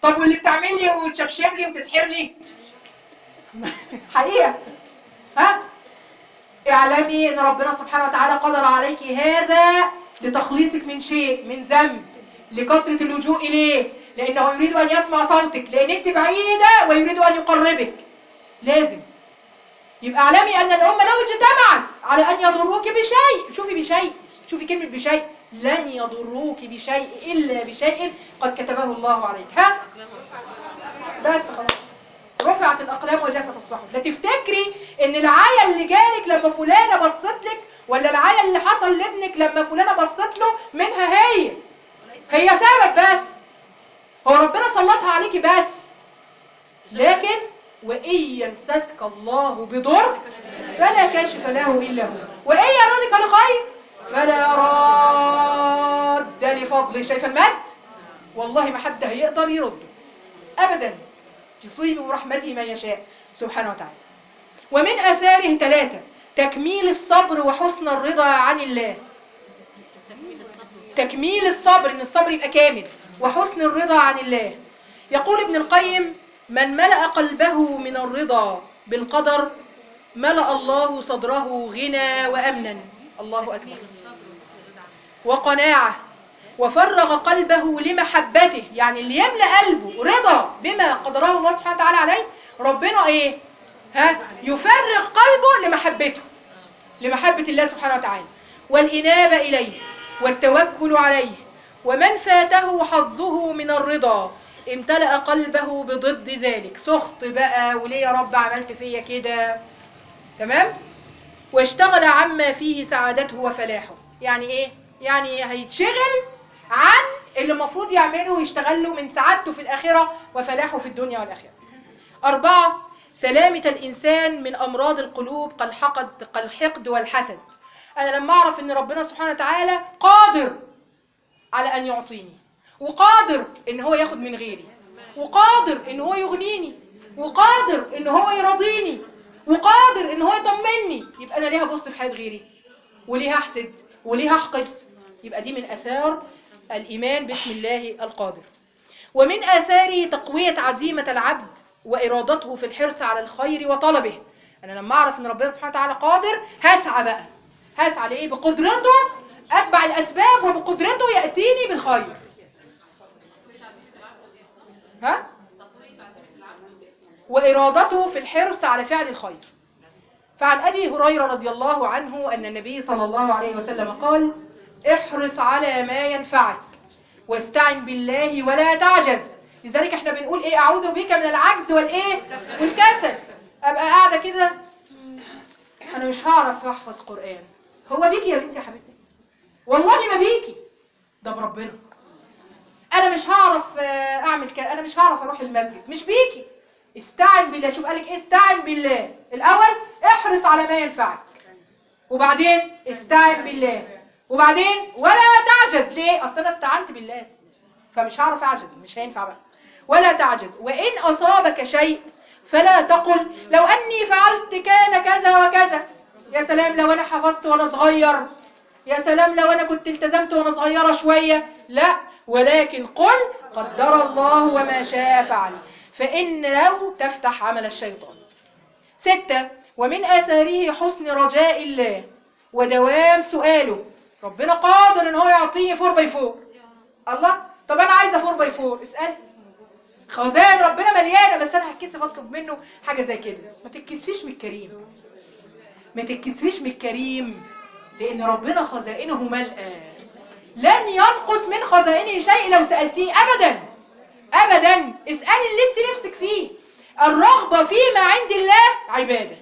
طب واللي بتعمل لي وتشبشب لي وتسحر لي حقيقة، ها؟ اعلمي ان ربنا سبحانه وتعالى قدر عليك هذا لتخليصك من شيء، من ذنب، لكثرة اللجوء اليه، لانه يريد ان يسمع صوتك، لان انت بعيدة ويريد ان يقربك. لازم يبقى اعلمي ان الامة لو اجتمعت على ان يضروك بشيء، شوفي بشيء، شوفي كلمة بشيء، لن يضروك بشيء الا بشيء قد كتبه الله عليك. ها؟ بس خلاص، رفعت الاقلام وجفت الصحف. لا تفتكري ان العايه اللي جالك لما فلانه بصت لك، ولا العايه اللي حصل لابنك لما فلانه بصت له منها هي سبب بس، هو ربنا سلطها عليكي بس. لكن وان يمسسك الله بضر فلا كاشف له الا هو، وان يرادك لخير فلا راد لفضله. شايفه المد؟ والله ما حد هيقدر يرده ابدا، يصيب برحمته من يشاء سبحانه وتعالى. ومن آثاره 3 تكميل الصبر وحسن الرضا عن الله. تكميل الصبر، ان الصبر يبقى كامل، وحسن الرضا عن الله. يقول ابن القيم: من ملأ قلبه من الرضا بالقدر ملأ الله صدره غنى وأمنا، الله أكبر، وقناعة، وفرغ قلبه لمحبته. يعني اللي يملأ قلبه رضا بما قدره الله سبحانه وتعالى عليه، ربنا ايه؟ يفرغ قلبه لمحبته، لمحبة الله سبحانه وتعالى، والإنابة إليه والتوكل عليه. ومن فاته حظه من الرضا امتلأ قلبه بضد ذلك، سخط بقى، وليه يا رب عملت فيا كده، تمام؟ واشتغل عما فيه سعادته وفلاحه. يعني ايه؟ يعني هيتشغل عن اللي المفروض يعمله ويشتغل له من سعادته في الآخرة وفلاحه في الدنيا والآخرة. 4 سلامة الإنسان من أمراض القلوب كالحقد والحسد. أنا لما أعرف أن ربنا سبحانه وتعالى قادر على أن يعطيني، وقادر أن هو ياخد من غيري، وقادر أن هو يغنيني، وقادر أن هو يرضيني، وقادر أن هو يطمني، يبقى أنا ليه أبص في حياة غيري، وليه أحسد، وليه أحقد؟ يبقى دي من آثار الإيمان باسم الله القادر. ومن آثاره تقوية عزيمة العبد وإرادته في الحرص على الخير وطلبه. أنا لما أعرف أن ربنا سبحانه وتعالى قادر، هسعى بقى، هسعى لإيه؟ بقدرته أتبع الأسباب، وبقدرته يأتيني بالخير. ها؟ وإرادته في الحرص على فعل الخير. فعن أبي هريرة رضي الله عنه أن النبي صلى الله عليه وسلم قال: احرص على ما ينفعك واستعن بالله ولا تعجز. لذلك احنا بنقول ايه؟ اعوذ بك من العجز والايه؟ والكسل. ابقى قاعده كده انا مش هعرف احفظ قران. هو بيكي يا بنتي يا حبيبتي؟ والله ما بيكي، ده بربنا. انا مش هعرف اعمل كده، انا مش هعرف اروح المسجد، مش بيكي. استعن بالله. شوف قالك ايه؟ استعن بالله. الاول احرص على ما ينفعك، وبعدين استعن بالله، وبعدين ولا تعجز. ليه؟ اصل انا استعنت بالله فمش هعرف اعجز، مش هينفع بقى. ولا تعجز. وان اصابك شيء فلا تقل لو اني فعلت كان كذا وكذا. يا سلام لو انا حفظت وانا صغير، يا سلام لو انا كنت التزمت وانا صغيره شويه. لا، ولكن قل قدر الله وما شاء فعل، فان لو تفتح عمل الشيطان. 6 ومن آثاره حسن رجاء الله ودوام سؤاله. ربنا قادر ان هو يعطيني 4x4. الله، طب انا عايزه 4x4، اسالي. خزائن ربنا مليانه، بس انا هتكسف اطلب منه حاجه زي كده. ما تتكسفيش من الكريم، ما تتكسفيش من الكريم، لان ربنا خزائنه ملأى، لن ينقص من خزائنه شيء لو سالتيه ابدا ابدا. اسالي اللي انت نفسك فيه. الرغبه فيما عند الله عباده،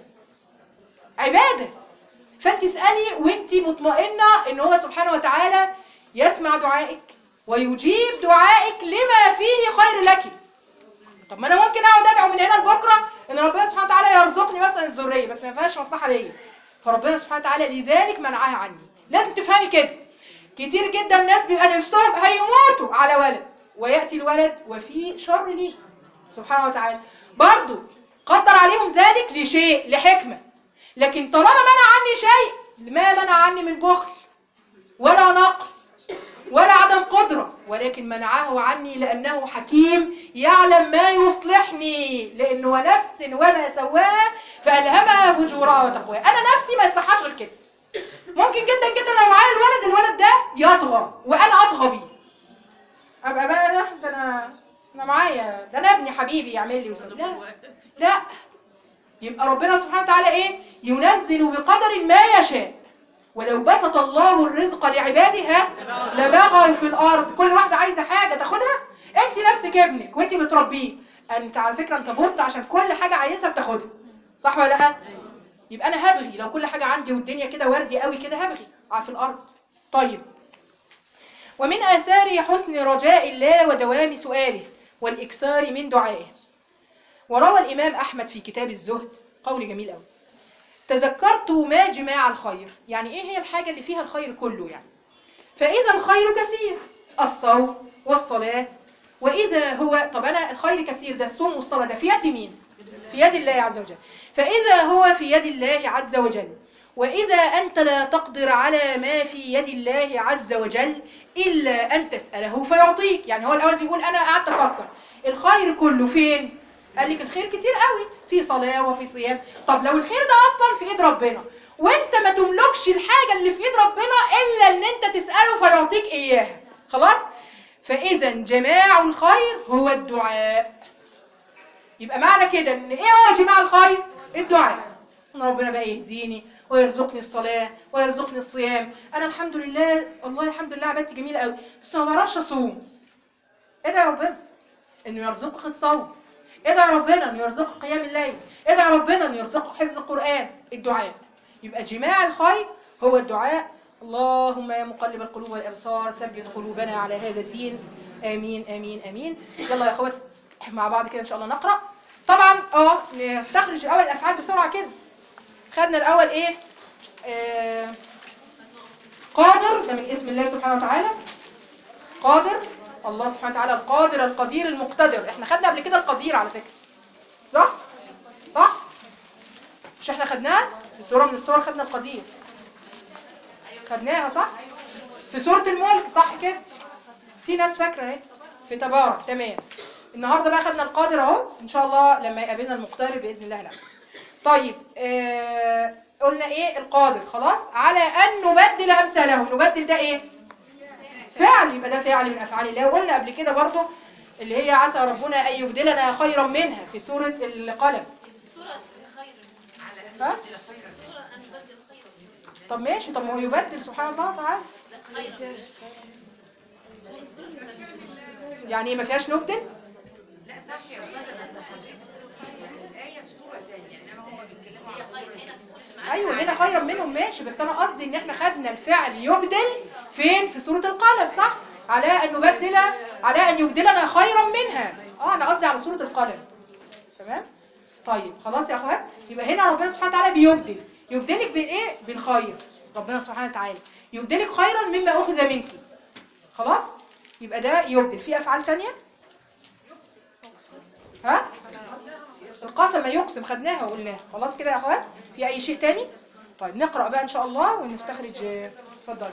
عباده. فانت اسالي وانت مطمئنه ان هو سبحانه وتعالى يسمع دعائك ويجيب دعائك لما فيه خير لك. طب ما انا ممكن اقعد ادعو من هنا لبكره ان ربنا سبحانه وتعالى يرزقني مثلا الذريه، بس ما فيهاش مصلحه ليا، فربنا سبحانه وتعالى لذلك منعها عني. لازم تفهمي كده. كتير جدا ناس بيبقى نفسهم هيموتوا على ولد، وياتي الولد وفيه شر ليه سبحانه وتعالى. برضو قدر عليهم ذلك لشيء، لحكمه. لكن طالما منع عني شيء، ما منع عني من بخل ولا نقص ولا عدم قدرة، ولكن منعه عني لأنه حكيم يعلم ما يصلحني، لأنه ونفس وما سواها فألهمها فجورها وتقواها. أنا نفسي ما يصلحهاش غير كده. ممكن جدا جدا لو معايا الولد ده يطغى وأنا أطغى بيه، أبقى بقى ده أنا معايا ده أنا ابني حبيبي يعمل لي ويسوي. لا، يبقى ربنا سبحانه وتعالى إيه؟ ينزل بقدر ما يشاء. ولو بسط الله الرزق لعباده لبغوا في الارض. كل واحده عايزه حاجه تاخدها. انت نفسك ابنك وانت بتربيه، انت على فكره انت بوست عشان كل حاجه عايزها بتاخدها، صح ولا لا؟ يبقى انا هبغي لو كل حاجه عندي والدنيا كده وردي قوي كده هبغي في الارض. طيب، ومن آثار حسن رجاء الله ودوام سؤاله والإكثار من دعائه. وروى الإمام أحمد في كتاب الزهد قول جميل قوي: تذكرت ما جماع الخير. يعني ايه هي الحاجة اللي فيها الخير كله يعني؟ فإذا الخير كثير، الصوم والصلاة. وإذا هو، طب أنا الخير كثير ده الصوم والصلاة ده في يد مين؟ في يد الله عز وجل. فإذا هو في يد الله عز وجل، وإذا أنت لا تقدر على ما في يد الله عز وجل إلا أن تسأله فيعطيك. يعني هو الأول بيقول أنا قعدت أفكر الخير كله فين؟ قال لك الخير كتير قوي، في صلاة وفي صيام. طب لو الخير ده أصلا في إيد ربنا وانت ما تملكش الحاجة اللي في إيد ربنا إلا أن انت تسأله فيعطيك إياها، خلاص؟ فإذا جماع الخير هو الدعاء. يبقى معنى كده ان ايه هو جماع الخير؟ الدعاء. ان ربنا بقى يهديني ويرزقني الصلاة ويرزقني الصيام. انا الحمد لله، والله الحمد لله عبادتي جميلة قوي، بس ما بعرفش اصوم. ادعي ربنا انه يرزقك الصوم، ادعي ربنا انه يرزقك قيام الليل، ادعي ربنا انه يرزقك حفظ القرآن. الدعاء. يبقى جماع الخير هو الدعاء. اللهم يا مقلب القلوب والابصار ثبت قلوبنا على هذا الدين. امين امين امين. يلا يا اخوات مع بعض كده ان شاء الله نقرأ. طبعا نستخرج الاول الافعال بسرعة كده. خدنا الاول ايه؟ قادر، ده من اسم الله سبحانه وتعالى. قادر، الله سبحانه وتعالى القادر القدير المقتدر. احنا خدنا قبل كده القدير على فكرة، صح؟ صح؟ مش احنا خدناها في سورة من السور؟ خدنا القدير، خدناها صح؟ في سورة الملك صح كده؟ في ناس فاكرة اهي في تبارك. تمام. النهاردة بقى خدنا القادر اهو، ان شاء الله لما يقابلنا المقترب بإذن الله نعم. طيب قلنا ايه؟ القادر خلاص على ان نبدل امثاله. نبدل ده ايه؟ فعل، يبقى ده فعل من افعال الله. وقلنا قبل كده برضو اللي هي عسى ربنا ان يبدلنا خيرا منها في سورة القلم. ها؟ طب ماشي، طب ما هو يبدل سبحانه الله تعالى. يعني ايه ما فيهاش نبدل؟ لا صح يا الآية في سورة ثانية، إنما هم بيتكلموا عن خير هنا في سورة. ايوه هنا خيرا منهم ماشي، بس انا قصدي ان احنا خدنا الفعل يبدل فين؟ في سورة القلم صح؟ على ان نبدل، على ان يبدلنا خيرا منها. انا قصدي على سورة القلم. تمام؟ طيب خلاص يا اخوات. يبقى هنا ربنا سبحانه وتعالى بيبدل. يبدلك بالايه؟ بالخير. ربنا سبحانه وتعالى يبدلك خيرا مما اخذ منك. خلاص؟ يبقى ده يبدل. في افعال ثانيه؟ ها؟ القسم يقسم خدناها وقلناها خلاص كده يا اخوات. في اي شيء تاني؟ طيب نقرأ بقى ان شاء الله ونستخرج. اتفضل.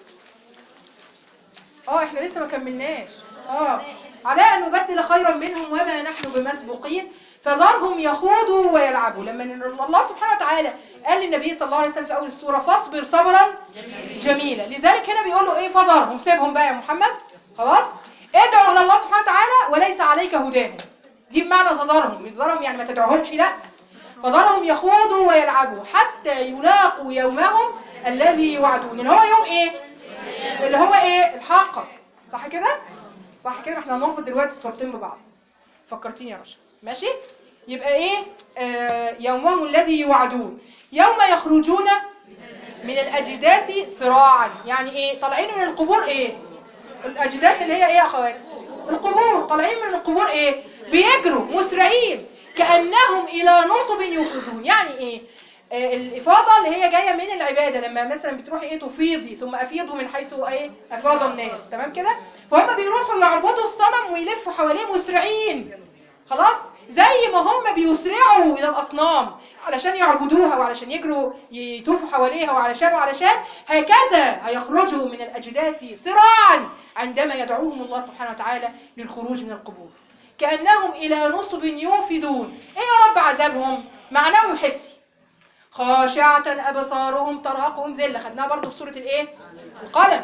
احنا لسه ما كملناش. على ان نبدل خيرا منهم وما نحن بمسبوقين فذرهم يخوضوا ويلعبوا. لما الله سبحانه وتعالى قال للنبي صلى الله عليه وسلم في اول السوره فاصبر صبرا جميلا، لذلك هنا بيقول له ايه؟ فذرهم، سيبهم بقى يا محمد خلاص. ادعوا الى الله سبحانه وتعالى وليس عليك هداهم. دي بمعنى فذرهم، مش ذرهم يعني ما تدعوهمش، لا، فذرهم يخوضوا ويلعبوا حتى يلاقوا يومهم الذي يوعدون. اللي هو يوم ايه؟ اللي هو ايه؟ الحاقة. صح كده؟ صح كده. احنا هنربط دلوقتي الصورتين ببعض. فكرتيني يا رشا. ماشي؟ يبقى ايه؟ يومهم الذي يوعدون يوم يخرجون من الاجداث صراعا. يعني ايه؟ طالعين من القبور. ايه الاجداث؟ اللي هي ايه يا اخوات؟ القبور. طالعين من القبور ايه؟ بيجروا مسرعين كأنهم الى نصب يوفضون. يعني ايه؟ الافاضه اللي هي جايه من العباده، لما مثلا بتروحي ايه؟ تفيضي، ثم افيضوا من حيث ايه؟ افاض الناس. تمام كده؟ فهم بيروحوا يعبدوا الصنم ويلفوا حواليه مسرعين. خلاص؟ زي ما هم بيسرعوا الى الاصنام علشان يعبدوها وعلشان يجروا يطوفوا حواليها وعلشان هكذا هيخرجوا من الاجداث سراعا عندما يدعوهم الله سبحانه وتعالى للخروج من القبور، كانهم الى نصب يوفدون. ايه يا رب عذابهم؟ معنوي وحسي. خاشعة ابصارهم ترهقهم ذلة، خدناها برضو في سورة الايه؟ القلم.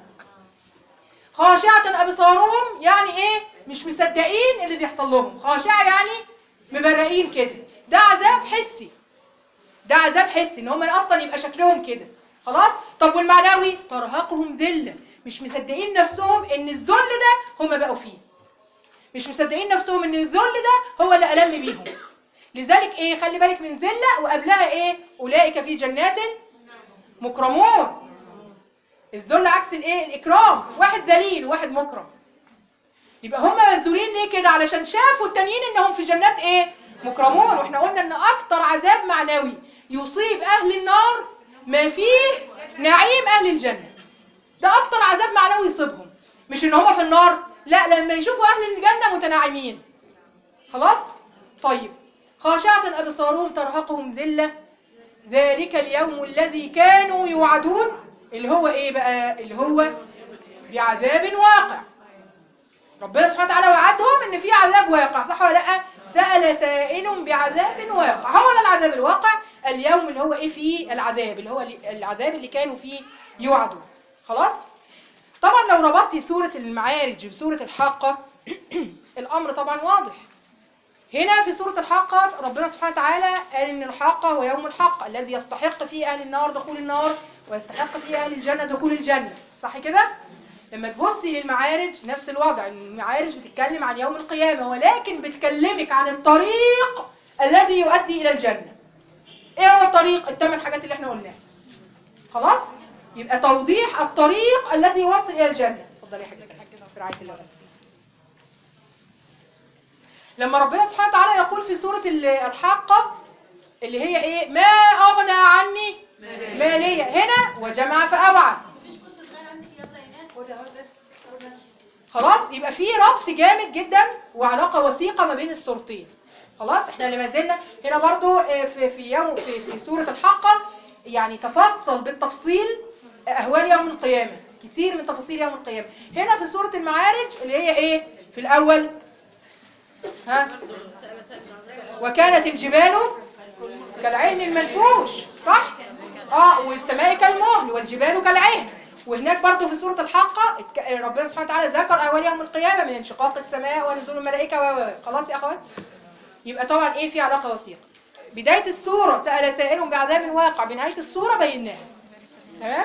خاشعة ابصارهم يعني ايه؟ مش مصدقين اللي بيحصل لهم. خاشعة يعني مبرقين كده. ده عذاب حسي، ده عذاب حسي ان هم اصلا يبقى شكلهم كده. خلاص. طب والمعنوي؟ ترهقهم ذلة، مش مصدقين نفسهم ان الذل ده هم بقوا فيه، مش مصدقين نفسهم ان الذل ده هو اللي ألم بيهم. لذلك ايه؟ خلي بالك من ذلة وقبلها ايه؟ اولئك في جنات مكرمون. الذل عكس الايه؟ الاكرام. واحد ذليل وواحد مكرم، يبقى هم منذورين ليه كده؟ علشان شافوا التانيين انهم في جنات ايه؟ مكرمون. واحنا قلنا ان اكتر عذاب معنوي يصيب اهل النار ما فيه نعيم اهل الجنة. ده اكتر عذاب معنوي يصيبهم، مش ان هم في النار، لا، لما يشوفوا اهل الجنة متناعمين. خلاص. طيب. خاشعة ابصارهم ترهقهم ذلة ذلك اليوم الذي كانوا يوعدون، اللي هو ايه بقى؟ اللي هو بعذاب واقع. ربنا سبحانه وتعالى وعدهم ان في عذاب واقع، صح ولا لا؟ سأل سائل بعذاب واقع. هو ده العذاب الواقع اليوم، اللي هو ايه؟ فيه العذاب، اللي هو العذاب اللي كانوا فيه يوعدون. خلاص. طبعا لو ربطتي سورة المعارج بسورة الحاقة الامر طبعا واضح. هنا في سورة الحاقة ربنا سبحانه وتعالى قال ان الحاقة هو يوم الحق الذي يستحق فيه اهل النار دخول النار ويستحق فيه اهل الجنة دخول الجنة، صح كده؟ لما تبصي للمعارج نفس الوضع. المعارج بتتكلم عن يوم القيامة، ولكن بتكلمك عن الطريق الذي يؤدي إلى الجنة. ايه هو الطريق؟ الثمان حاجات اللي احنا قلناها. خلاص. يبقى توضيح الطريق الذي يوصل إلى الجنة. اتفضلي يا حاجة في رعاية الله. لما ربنا سبحانه وتعالى يقول في سورة الحاقة اللي هي ايه؟ ما أغنى عني مالية، هنا وجمع فأوعى. خلاص. يبقى في ربط جامد جدا وعلاقة وثيقة ما بين السورتين. خلاص. احنا لما زلنا هنا برضو في سورة الحاقة يعني تفصل بالتفصيل أهوال يوم القيامة، كتير من تفاصيل يوم القيامة. هنا في سورة المعارج اللي هي ايه؟ في الأول وكانت الجبال كالعهن المنفوش، صح؟ والسماء كالمهل والجبال كالعهن. وهناك برضو في سورة الحاقة ربنا سبحانه وتعالى ذكر أول يوم القيامة من انشقاق السماء ونزول الملائكة خلاص يا أخوات. يبقى طبعا ايه؟ في علاقة وثيقة. بداية السورة سأل سائل بعذاب واقع، بنهاية السورة بيناها. تمام؟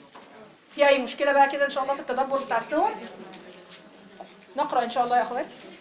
في أي مشكلة بقى كده إن شاء الله في التدبر بتاع السور؟ نقرأ إن شاء الله يا أخوات.